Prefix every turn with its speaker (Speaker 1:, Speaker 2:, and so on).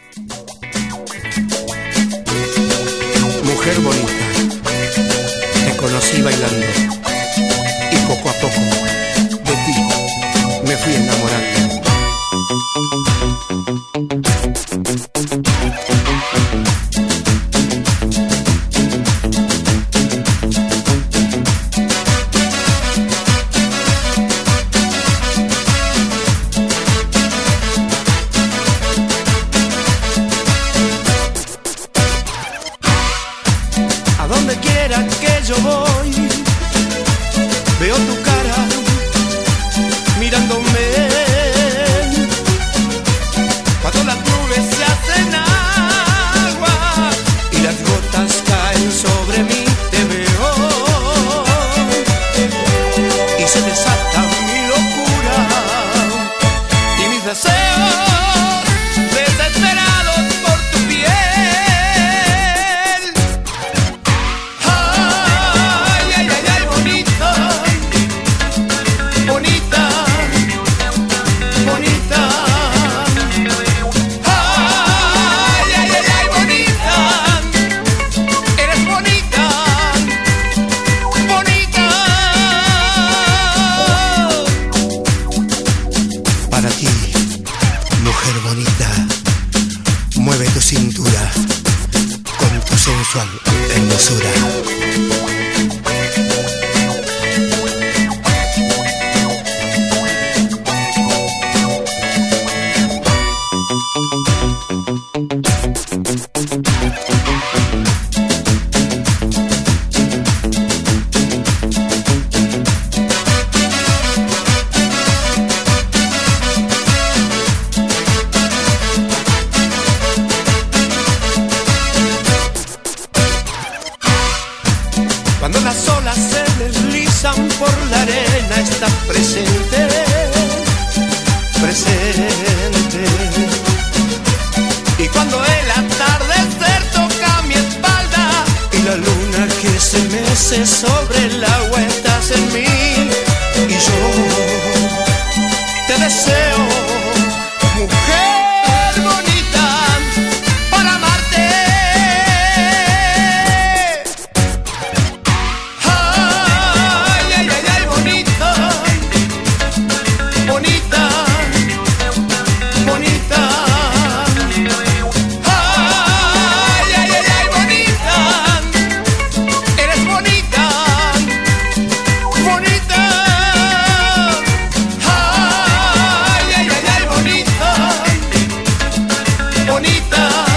Speaker 1: Mujer bonita, te conocí bailando y poco a poco de ti me fui enamorando.
Speaker 2: Donde quiera que yo voy, veo tu cara mirándome. Cuando las nubes se hacen agua y las gotas caen sobre mí, te veo y se desata mi locura y mis deseos desesperados por tu piel.
Speaker 1: Para ti, mujer bonita, mueve tu cintura con tu sensual hermosura.
Speaker 2: Cuando las olas se deslizan por la arena, estás presente, presente. Y cuando el atardecer toca mi espalda y la luna que se mece sobre el agua, estás en mí. Y yo te deseo, mujer bonita, para amarte. Bonita.